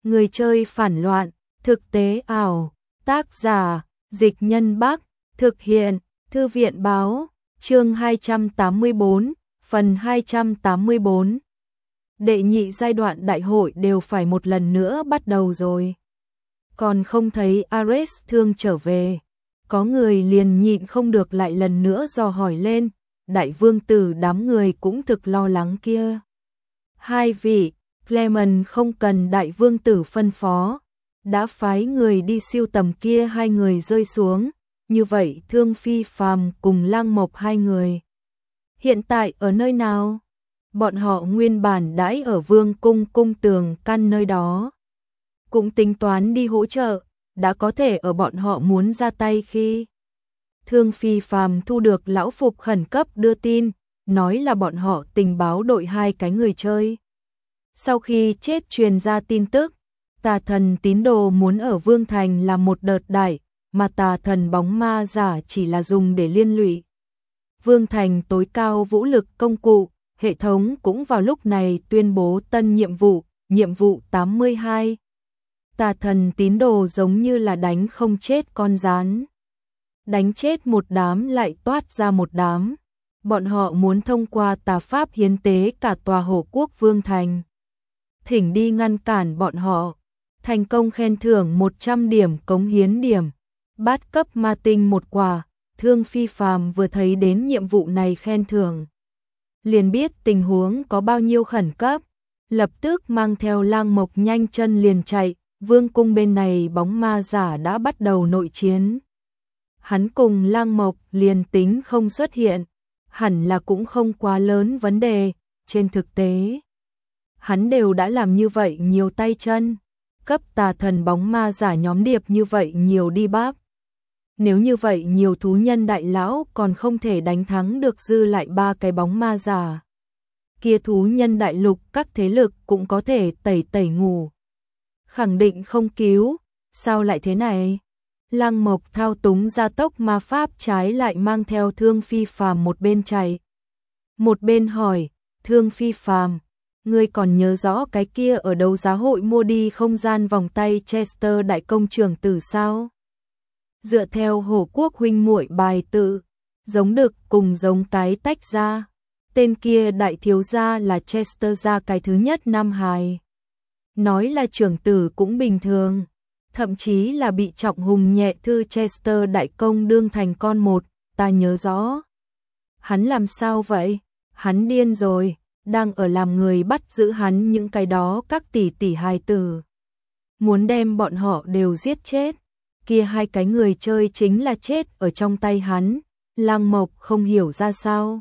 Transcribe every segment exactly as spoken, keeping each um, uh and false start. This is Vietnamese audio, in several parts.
Người chơi phản loạn, thực tế ảo, tác giả, Dịch Nhân Bắc, thực hiện, Thư viện Báo, chương hai trăm tám mươi bốn, phần hai trăm tám mươi bốn. Đệ nhị giai đoạn đại hội đều phải một lần nữa bắt đầu rồi. Còn không thấy Ares Thương trở về, có người liền nhịn không được lại lần nữa dò hỏi lên, đại vương tử đám người cũng thực lo lắng kia. Hai vị, Clement không cần đại vương tử phân phó, đã phái người đi siêu tầm kia hai người rơi xuống, như vậy Thương Phi Phàm cùng Lang Mộc hai người. Hiện tại ở nơi nào? Bọn họ nguyên bản đãi ở vương cung cung tường căn nơi đó. Cũng tính toán đi hỗ trợ, đã có thể ở bọn họ muốn ra tay khi. Thương Phi Phàm thu được lão phục khẩn cấp đưa tin, nói là bọn họ tình báo đội hai cái người chơi. Sau khi chết truyền ra tin tức, tà thần tín đồ muốn ở Vương Thành làm một đợt đại, mà tà thần bóng ma giả chỉ là dùng để liên lụy. Vương Thành tối cao vũ lực công cụ, hệ thống cũng vào lúc này tuyên bố tân nhiệm vụ, nhiệm vụ tám mươi hai. Tà thần tín đồ giống như là đánh không chết con rán. Đánh chết một đám lại toát ra một đám. Bọn họ muốn thông qua tà pháp hiến tế cả tòa Hổ Quốc Vương Thành. Thỉnh đi ngăn cản bọn họ. Thành công khen thưởng một trăm điểm cống hiến điểm. Bát cấp ma tinh một quả. Thương Phi Phàm vừa thấy đến nhiệm vụ này khen thưởng, liền biết tình huống có bao nhiêu khẩn cấp, lập tức mang theo Lang Mộc nhanh chân liền chạy. Vương cung bên này bóng ma giả đã bắt đầu nội chiến. Hắn cùng Lang Mộc liền tính không xuất hiện, hẳn là cũng không quá lớn vấn đề. Trên thực tế, hắn đều đã làm như vậy nhiều tay chân, cấp tà thần bóng ma giả nhóm điệp như vậy nhiều đi bắp. Nếu như vậy nhiều thú nhân đại lão còn không thể đánh thắng được dư lại ba cái bóng ma giả, kia thú nhân đại lục các thế lực cũng có thể tẩy tẩy ngủ. Khẳng định không cứu, sao lại thế này? Lang Mộc thao túng gia tốc ma pháp trái lại mang theo Thương Phi Phàm một bên chạy. Một bên hỏi, Thương Phi Phàm, ngươi còn nhớ rõ cái kia ở đấu giá hội mua đi không gian vòng tay Chester đại công trưởng tử sao? Dựa theo Hổ Quốc huynh muội bài tự, giống đực cùng giống cái tách ra. Tên kia đại thiếu gia là Chester gia cái thứ nhất nam hài. Nói là trưởng tử cũng bình thường, thậm chí là bị trọng hùng nhẹ thư Chester đại công đương thành con một, ta nhớ rõ. Hắn làm sao vậy? Hắn điên rồi, đang ở làm người bắt giữ hắn những cái đó các tỷ tỷ hài tử. Muốn đem bọn họ đều giết chết, kia hai cái người chơi chính là chết ở trong tay hắn. Lang Mộc không hiểu ra sao.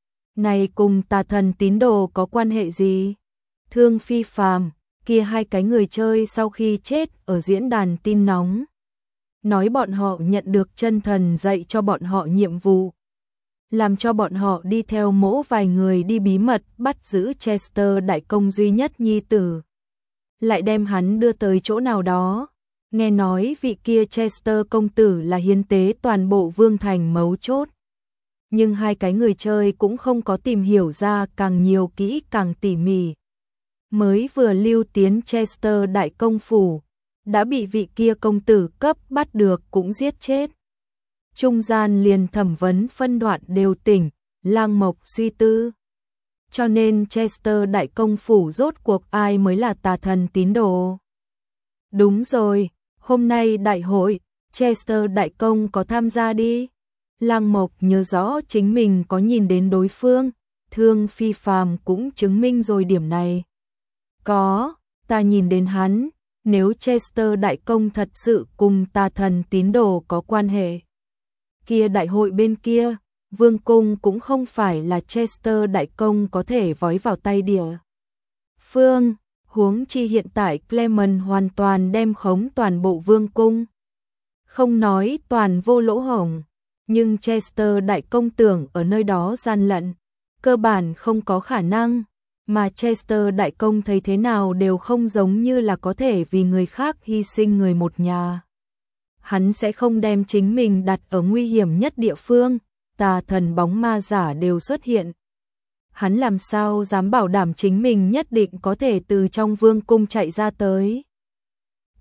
Này cùng tà thần tín đồ có quan hệ gì? Thương Phi Phàm, kia hai cái người chơi sau khi chết ở diễn đàn tin nóng, nói bọn họ nhận được chân thần dạy cho bọn họ nhiệm vụ, làm cho bọn họ đi theo mỗ vài người đi bí mật bắt giữ Chester đại công duy nhất nhi tử, lại đem hắn đưa tới chỗ nào đó. Nghe nói vị kia Chester công tử là hiến tế toàn bộ Vương Thành mấu chốt, nhưng hai cái người chơi cũng không có tìm hiểu ra càng nhiều kỹ càng tỉ mỉ. Mới vừa lưu tiến Chester đại công phủ, đã bị vị kia công tử cấp bắt được cũng giết chết. Trung gian liền thẩm vấn phân đoạn đều tỉnh, Lang Mộc suy tư. Cho nên Chester đại công phủ rốt cuộc ai mới là tà thần tín đồ? Đúng rồi, hôm nay đại hội, Chester đại công có tham gia đi. Lang Mộc nhớ rõ chính mình có nhìn đến đối phương, Thương Phi Phàm cũng chứng minh rồi điểm này. Có, ta nhìn đến hắn, nếu Chester đại công thật sự cùng tà thần tín đồ có quan hệ. Kia đại hội bên kia, vương cung cũng không phải là Chester đại công có thể vói vào tay địa phương, huống chi hiện tại Clement hoàn toàn đem khống toàn bộ vương cung. Không nói toàn vô lỗ hổng, nhưng Chester đại công tưởng ở nơi đó gian lận, cơ bản không có khả năng. Mà Chester đại công thấy thế nào đều không giống như là có thể vì người khác hy sinh người một nhà. Hắn sẽ không đem chính mình đặt ở nguy hiểm nhất địa phương, tà thần bóng ma giả đều xuất hiện. Hắn làm sao dám bảo đảm chính mình nhất định có thể từ trong vương cung chạy ra tới.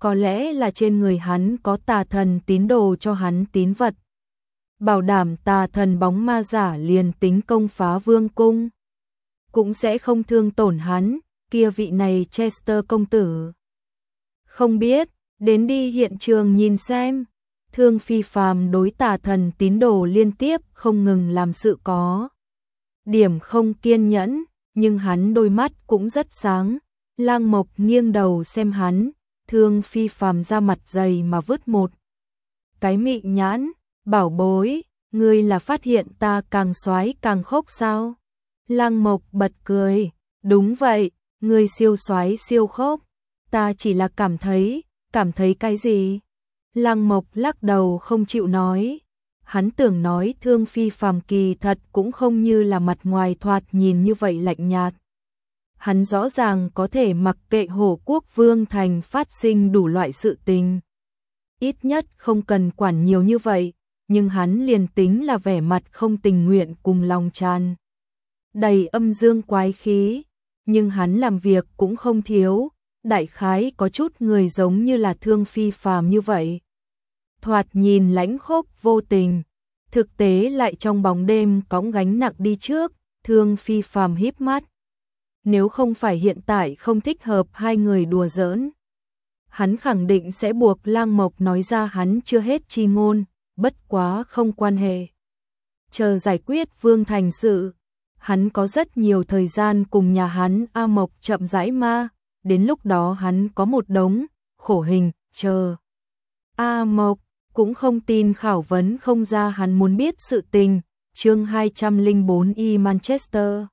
có lẽ là trên người hắn có tà thần tín đồ cho hắn tín vật. Bảo đảm tà thần bóng ma giả liền tính công phá vương cung cũng sẽ không thương tổn hắn, kia vị này Chester công tử. Không biết, đến đi hiện trường nhìn xem. Thương Phi Phàm đối tà thần tín đồ liên tiếp không ngừng làm sự có điểm không kiên nhẫn, nhưng hắn đôi mắt cũng rất sáng. Lang Mộc nghiêng đầu xem hắn, Thương Phi Phàm ra mặt dày mà vứt một cái mị nhãn, bảo bối, ngươi là phát hiện ta càng soái càng khốc sao? Lang Mộc bật cười, đúng vậy, ngươi siêu soái siêu khốc, ta chỉ là cảm thấy, cảm thấy cái gì? Lang Mộc lắc đầu không chịu nói. Hắn tưởng nói Thương Phi Phàm kỳ thật cũng không như là mặt ngoài thoạt nhìn như vậy lạnh nhạt. Hắn rõ ràng có thể mặc kệ Hổ Quốc Vương Thành phát sinh đủ loại sự tình. Ít nhất không cần quản nhiều như vậy, nhưng hắn liền tính là vẻ mặt không tình nguyện cùng lòng tràn đầy âm dương quái khí, nhưng hắn làm việc cũng không thiếu, đại khái có chút người giống như là Thương Phi Phàm như vậy. Thoạt nhìn lãnh khốc vô tình, thực tế lại trong bóng đêm cõng gánh nặng đi trước. Thương Phi Phàm híp mắt. Nếu không phải hiện tại không thích hợp hai người đùa giỡn, hắn khẳng định sẽ buộc Lang Mộc nói ra hắn chưa hết chi ngôn, bất quá không quan hệ. Chờ giải quyết Vương Thành sự, hắn có rất nhiều thời gian cùng nhà hắn A Mộc chậm rãi ma, đến lúc đó hắn có một đống khổ hình chờ. A Mộc cũng không tin khảo vấn không ra hắn muốn biết sự tình. Chương hai trăm lẻ bốn Y Manchester.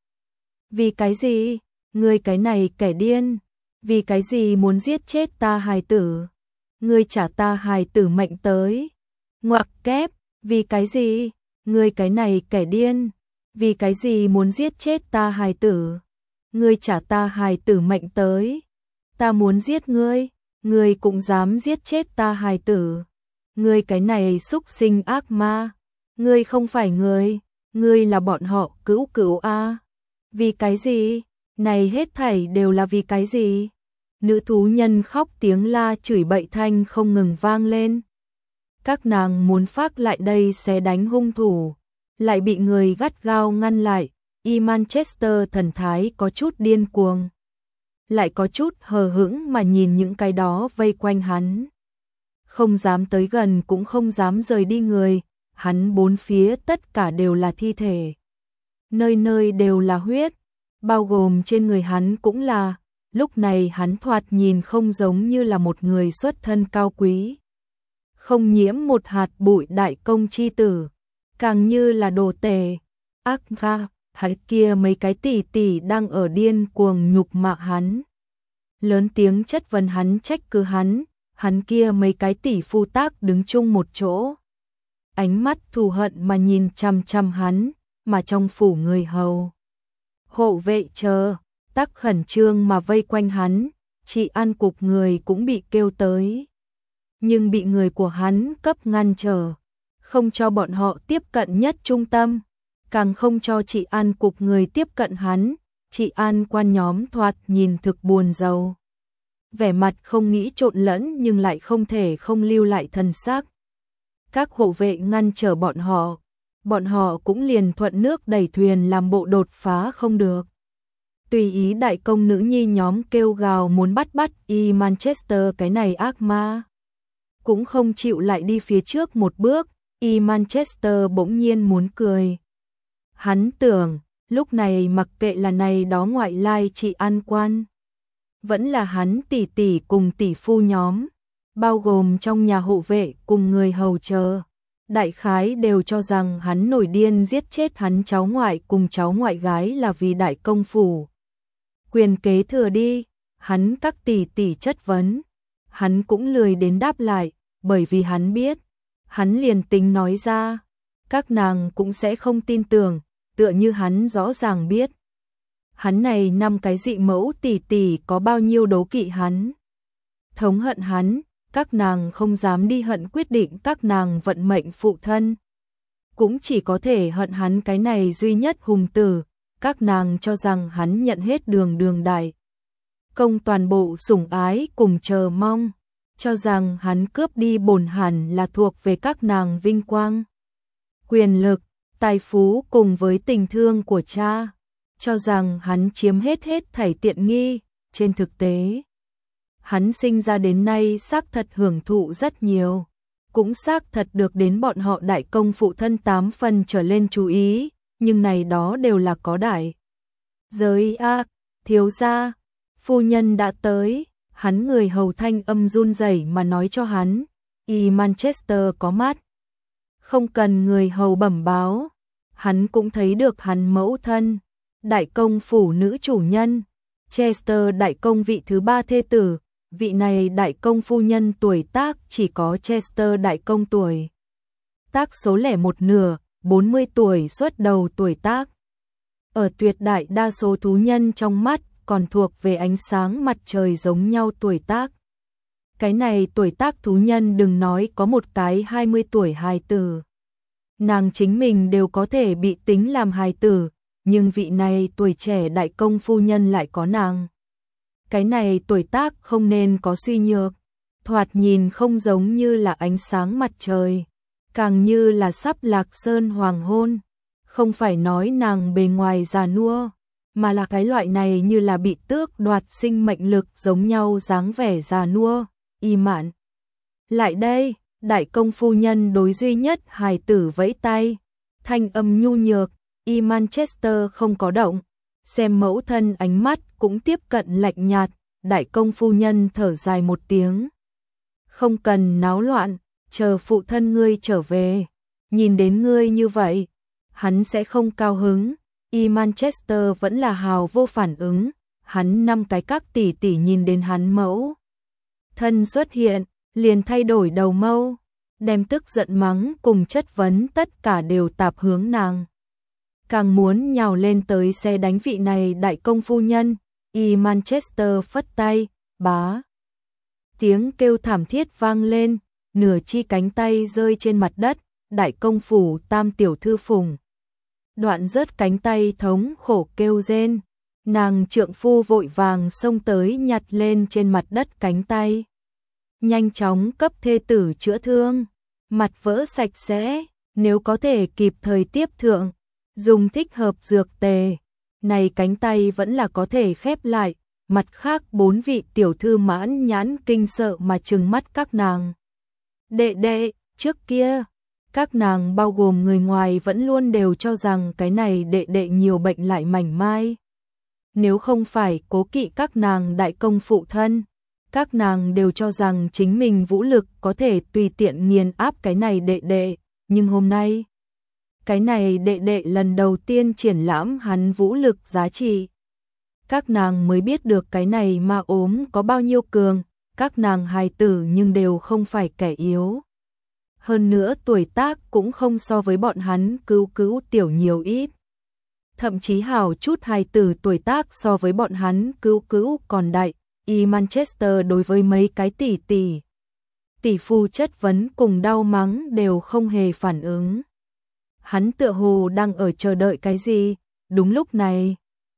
Vì cái gì? Ngươi cái này kẻ điên. Vì cái gì muốn giết chết ta hài tử? Ngươi trả ta hài tử mệnh tới. Ngoặc kép. Vì cái gì? Ngươi cái này kẻ điên. Vì cái gì muốn giết chết ta hài tử? Ngươi trả ta hài tử mệnh tới. Ta muốn giết ngươi. Ngươi cũng dám giết chết ta hài tử. Ngươi cái này xúc sinh ác ma. Ngươi không phải người. Ngươi là bọn họ cữu cữu a. Vì cái gì? Này hết thảy đều là vì cái gì? Nữ thú nhân khóc tiếng la chửi bậy thanh không ngừng vang lên. Các nàng muốn phác lại đây xé đánh hung thủ, lại bị người gắt gao ngăn lại. Y Manchester thần thái có chút điên cuồng, lại có chút hờ hững mà nhìn những cái đó vây quanh hắn. Không dám tới gần cũng không dám rời đi người, hắn bốn phía tất cả đều là thi thể. Nơi nơi đều là huyết, bao gồm trên người hắn cũng là. Lúc này hắn thoạt nhìn không giống như là một người xuất thân cao quý, không nhiễm một hạt bụi đại công chi tử, càng như là đồ tể. Ác ga, hay kia mấy cái tỷ tỷ đang ở điên cuồng nhục mạ hắn. Lớn tiếng chất vấn hắn, trách cứ hắn, hắn kia mấy cái tỷ phu tác đứng chung một chỗ. Ánh mắt thù hận mà nhìn chằm chằm hắn, mà trong phủ người hầu. Hộ vệ chờ, tắc khẩn trương mà vây quanh hắn, chị An cục người cũng bị kêu tới. Nhưng bị người của hắn cấp ngăn trở, không cho bọn họ tiếp cận nhất trung tâm, càng không cho chị An cục người tiếp cận hắn. Chị An quan nhóm thoạt nhìn thực buồn rầu, vẻ mặt không nghĩ trộn lẫn nhưng lại không thể không lưu lại thần sắc. Các hộ vệ ngăn trở bọn họ, bọn họ cũng liền thuận nước đẩy thuyền làm bộ đột phá không được. Tùy ý đại công nữ nhi nhóm kêu gào muốn bắt bắt Y Manchester cái này ác ma, cũng không chịu lại đi phía trước một bước. Y Manchester bỗng nhiên muốn cười. Hắn tưởng, lúc này mặc kệ là này đó ngoại lai chị An quan, vẫn là hắn tỷ tỷ cùng tỷ phu nhóm, bao gồm trong nhà hộ vệ cùng người hầu chờ, đại khái đều cho rằng hắn nổi điên giết chết hắn cháu ngoại cùng cháu ngoại gái là vì đại công phủ quyền kế thừa đi. Hắn các tỷ tỷ chất vấn, hắn cũng lười đến đáp lại, bởi vì hắn biết, hắn liền tính nói ra, các nàng cũng sẽ không tin tưởng, tựa như hắn rõ ràng biết. Hắn này năm cái dị mẫu tỷ tỷ có bao nhiêu đố kỵ hắn, thống hận hắn, các nàng không dám đi hận quyết định các nàng vận mệnh phụ thân, cũng chỉ có thể hận hắn cái này duy nhất hùng tử. Các nàng cho rằng hắn nhận hết đường đường đại công toàn bộ sủng ái cùng chờ mong, cho rằng hắn cướp đi bổn hẳn là thuộc về các nàng vinh quang, quyền lực, tài phú cùng với tình thương của cha, cho rằng hắn chiếm hết hết thảy tiện nghi. Trên thực tế, hắn sinh ra đến nay xác thật hưởng thụ rất nhiều, cũng xác thật được đến bọn họ đại công phụ thân tám phần trở lên chú ý, nhưng này đó đều là có đại giới a. Thiếu gia, phu nhân đã tới. Hắn người hầu thanh âm run rẩy mà nói cho hắn, y Manchester có mắt, không cần người hầu bẩm báo, hắn cũng thấy được hắn mẫu thân, đại công phủ nữ chủ nhân, Chester đại công vị thứ ba thê tử. Vị này đại công phu nhân tuổi tác chỉ có Chester đại công tuổi tác số lẻ một nửa, bốn mươi tuổi xuất đầu tuổi tác. Ở tuyệt đại đa số thú nhân trong mắt còn thuộc về ánh sáng mặt trời giống nhau tuổi tác. Cái này tuổi tác thú nhân đừng nói có một cái hai mươi tuổi hài tử. Nàng chính mình đều có thể bị tính làm hài tử, nhưng vị này tuổi trẻ đại công phu nhân lại có nàng. Cái này tuổi tác không nên có suy nhược, thoạt nhìn không giống như là ánh sáng mặt trời, càng như là sắp lạc sơn hoàng hôn. Không phải nói nàng bề ngoài già nua, mà là cái loại này như là bị tước đoạt sinh mệnh lực giống nhau dáng vẻ già nua. Y Mạn, lại đây. Đại công phu nhân đối duy nhất hài tử vẫy tay, thanh âm nhu nhược. Y Manchester không có động, xem mẫu thân ánh mắt cũng tiếp cận lạnh nhạt. Đại công phu nhân thở dài một tiếng, không cần náo loạn, chờ phụ thân ngươi trở về, nhìn đến ngươi như vậy, hắn sẽ không cao hứng. Y Manchester vẫn là hào vô phản ứng, hắn năm cái các tỷ tỷ nhìn đến hắn mẫu thân xuất hiện, liền thay đổi đầu mâu, đem tức giận mắng cùng chất vấn tất cả đều tạp hướng nàng. Càng muốn nhào lên tới xe đánh vị này đại công phu nhân. Y Manchester phất tay, bá. Tiếng kêu thảm thiết vang lên, nửa chi cánh tay rơi trên mặt đất, đại công phủ tam tiểu thư Phùng. Đoạn rớt cánh tay thống khổ kêu rên, nàng trượng phu vội vàng xông tới nhặt lên trên mặt đất cánh tay. Nhanh chóng cấp thê tử chữa thương, mặt vỡ sạch sẽ, nếu có thể kịp thời tiếp thượng, dùng thích hợp dược tề. Này cánh tay vẫn là có thể khép lại, mặt khác bốn vị tiểu thư mãn nhãn kinh sợ mà trừng mắt các nàng. Đệ đệ, trước kia, các nàng bao gồm người ngoài vẫn luôn đều cho rằng cái này đệ đệ nhiều bệnh lại mảnh mai. Nếu không phải cố kỵ các nàng đại công phụ thân, các nàng đều cho rằng chính mình vũ lực có thể tùy tiện nghiền áp cái này đệ đệ, nhưng hôm nay, cái này đệ đệ lần đầu tiên triển lãm hắn vũ lực giá trị. Các nàng mới biết được cái này ma ốm có bao nhiêu cường, các nàng hài tử nhưng đều không phải kẻ yếu. Hơn nữa tuổi tác cũng không so với bọn hắn cứu cứu tiểu nhiều ít. Thậm chí hảo chút hài tử tuổi tác so với bọn hắn cứu cứu còn đại. Y Manchester đối với mấy cái tỷ tỷ, tỷ phu chất vấn cùng đau mắng đều không hề phản ứng. Hắn tựa hồ đang ở chờ đợi cái gì. Đúng lúc này,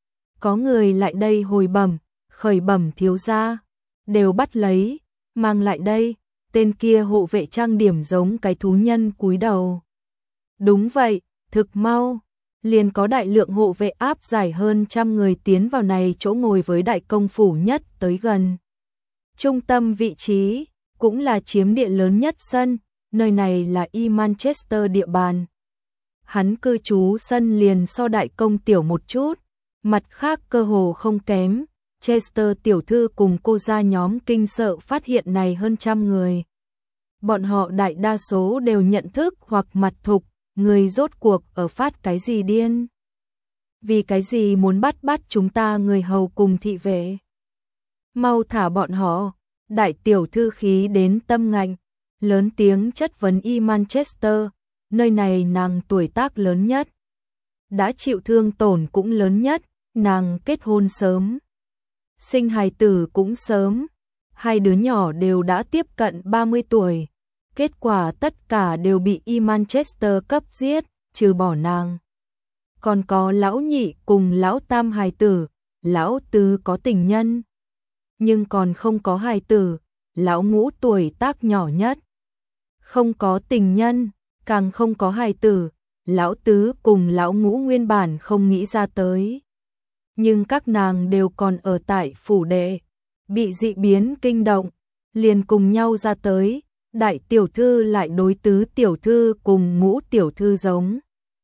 có người lại đây hồi bẩm, khởi bẩm thiếu gia, đều bắt lấy, mang lại đây. Tên kia hộ vệ trang điểm giống cái thú nhân cúi đầu. Đúng vậy, thực mau, liền có đại lượng hộ vệ áp giải hơn trăm người tiến vào này chỗ ngồi với đại công phủ nhất tới gần. Trung tâm vị trí, cũng là chiếm địa lớn nhất sân, nơi này là Y Manchester địa bàn. Hắn cư trú sân liền so đại công tiểu một chút, mặt khác cơ hồ không kém. Chester tiểu thư cùng cô gia nhóm kinh sợ phát hiện này hơn trăm người. Bọn họ đại đa số đều nhận thức hoặc mặt thục, người rốt cuộc ở phát cái gì điên. Vì cái gì muốn bắt bắt chúng ta người hầu cùng thị vệ. Mau thả bọn họ, đại tiểu thư khí đến tâm ngạnh, lớn tiếng chất vấn Y Manchester, nơi này nàng tuổi tác lớn nhất. Đã chịu thương tổn cũng lớn nhất, nàng kết hôn sớm. Sinh hài tử cũng sớm, hai đứa nhỏ đều đã tiếp cận ba mươi tuổi. Kết quả tất cả đều bị Y Manchester cấp giết, trừ bỏ nàng. Còn có lão nhị cùng lão tam hài tử, lão tứ có tình nhân. Nhưng còn không có hài tử, lão ngũ tuổi tác nhỏ nhất. Không có tình nhân, càng không có hài tử, lão tứ cùng lão ngũ nguyên bản không nghĩ ra tới. Nhưng các nàng đều còn ở tại phủ đệ, bị dị biến kinh động, liền cùng nhau ra tới, đại tiểu thư lại đối tứ tiểu thư cùng ngũ tiểu thư giống.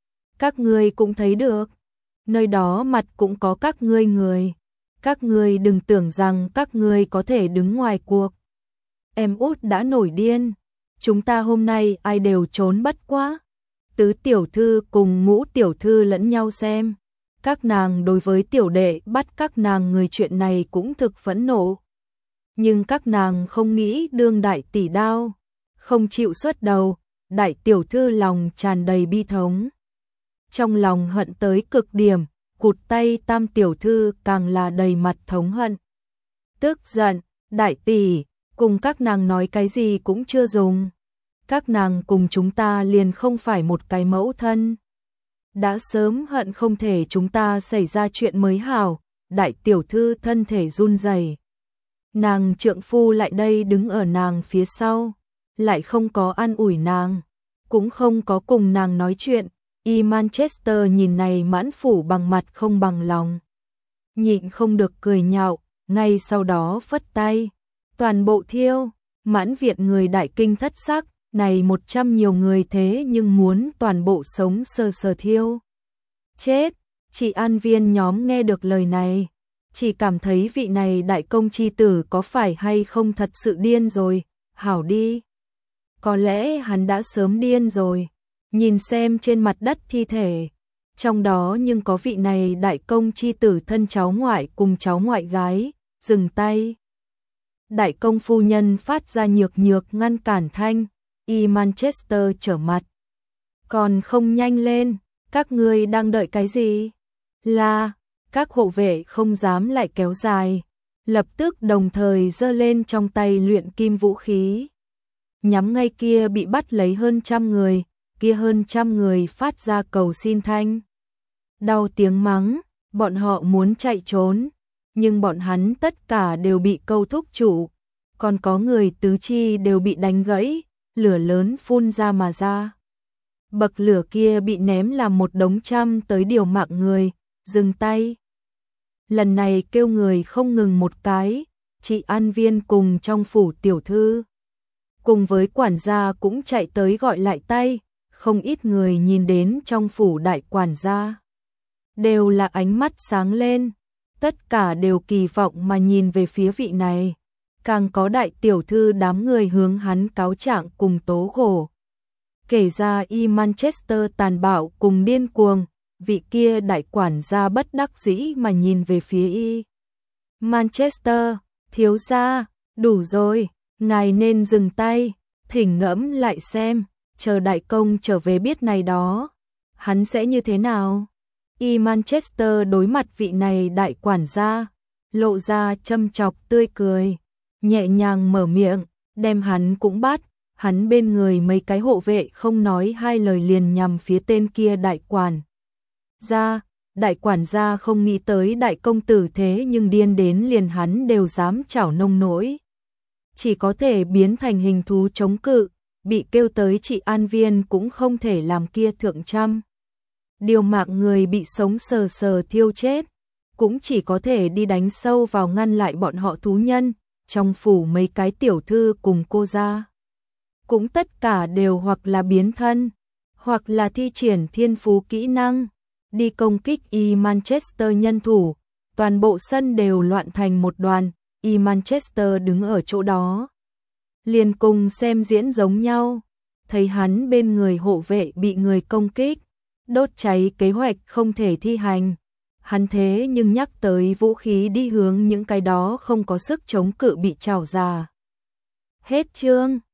Các ngươi cũng thấy được, nơi đó mặt cũng có các ngươi người, các ngươi đừng tưởng rằng các ngươi có thể đứng ngoài cuộc. Em út đã nổi điên, chúng ta hôm nay ai đều trốn bất quá. Tứ tiểu thư cùng ngũ tiểu thư lẫn nhau xem, các nàng đối với tiểu đệ bắt các nàng người chuyện này cũng thực phẫn nộ. Nhưng các nàng không nghĩ đương đại tỷ đao, không chịu xuất đầu, đại tiểu thư lòng tràn đầy bi thống. Trong lòng hận tới cực điểm, cụt tay tam tiểu thư càng là đầy mặt thống hận. Tức giận, đại tỷ, cùng các nàng nói cái gì cũng chưa dùng. Các nàng cùng chúng ta liền không phải một cái mẫu thân. Đã sớm hận không thể chúng ta xảy ra chuyện mới hảo, đại tiểu thư thân thể run rẩy. Nàng trượng phu lại đây đứng ở nàng phía sau, lại không có an ủi nàng, cũng không có cùng nàng nói chuyện. Y Manchester nhìn này mãn phủ bằng mặt không bằng lòng. Nhịn không được cười nhạo, ngay sau đó phất tay. Toàn bộ thiêu, mãn viện người đại kinh thất sắc, này một trăm nhiều người thế nhưng muốn toàn bộ sống sờ sờ thiêu. Chết, chị an viên nhóm nghe được lời này, chỉ cảm thấy vị này đại công chi tử có phải hay không thật sự điên rồi, hảo đi. Có lẽ hắn đã sớm điên rồi, nhìn xem trên mặt đất thi thể, trong đó nhưng có vị này đại công chi tử thân cháu ngoại cùng cháu ngoại gái, dừng tay. Đại công phu nhân phát ra nhược nhược ngăn cản thanh, Y Manchester trở mặt. Còn không nhanh lên, các ngươi đang đợi cái gì? Là, các hộ vệ không dám lại kéo dài, lập tức đồng thời giơ lên trong tay luyện kim vũ khí. Nhắm ngay kia bị bắt lấy hơn trăm người, kia hơn trăm người phát ra cầu xin thanh. Đau tiếng mắng, bọn họ muốn chạy trốn, nhưng bọn hắn tất cả đều bị câu thúc trụ, còn có người tứ chi đều bị đánh gãy, lửa lớn phun ra mà ra. Bậc lửa kia bị ném làm một đống trăm tới điều mạng người, dừng tay. Lần này kêu người không ngừng một cái, chị an viên cùng trong phủ tiểu thư, cùng với quản gia cũng chạy tới gọi lại tay, không ít người nhìn đến trong phủ đại quản gia. Đều là ánh mắt sáng lên, tất cả đều kỳ vọng mà nhìn về phía vị này. Càng có đại tiểu thư đám người hướng hắn cáo trạng cùng tố khổ. Kể ra Y Manchester tàn bạo cùng điên cuồng, vị kia đại quản gia bất đắc dĩ mà nhìn về phía Y Manchester, thiếu gia, đủ rồi, ngài nên dừng tay, thỉnh ngẫm lại xem, chờ đại công trở về biết này đó, hắn sẽ như thế nào? Y Manchester đối mặt vị này đại quản gia, lộ ra châm chọc tươi cười, nhẹ nhàng mở miệng, đem hắn cũng bắt, hắn bên người mấy cái hộ vệ không nói hai lời liền nhằm phía tên kia đại quản gia. Đại quản gia không nghĩ tới đại công tử thế nhưng điên đến liền hắn đều dám chảo nông nỗi. Chỉ có thể biến thành hình thú chống cự, bị kêu tới chị an viên cũng không thể làm kia thượng trăm. Điều mạng người bị sống sờ sờ thiêu chết, cũng chỉ có thể đi đánh sâu vào ngăn lại bọn họ thú nhân, trong phủ mấy cái tiểu thư cùng cô gia. Cũng tất cả đều hoặc là biến thân, hoặc là thi triển thiên phú kỹ năng, đi công kích Y Manchester nhân thủ, toàn bộ sân đều loạn thành một đoàn, Y Manchester đứng ở chỗ đó. Liền cùng xem diễn giống nhau, thấy hắn bên người hộ vệ bị người công kích, đốt cháy kế hoạch không thể thi hành. Hắn thế nhưng nhắc tới vũ khí đi hướng những cái đó không có sức chống cự bị trào ra. Hết chương.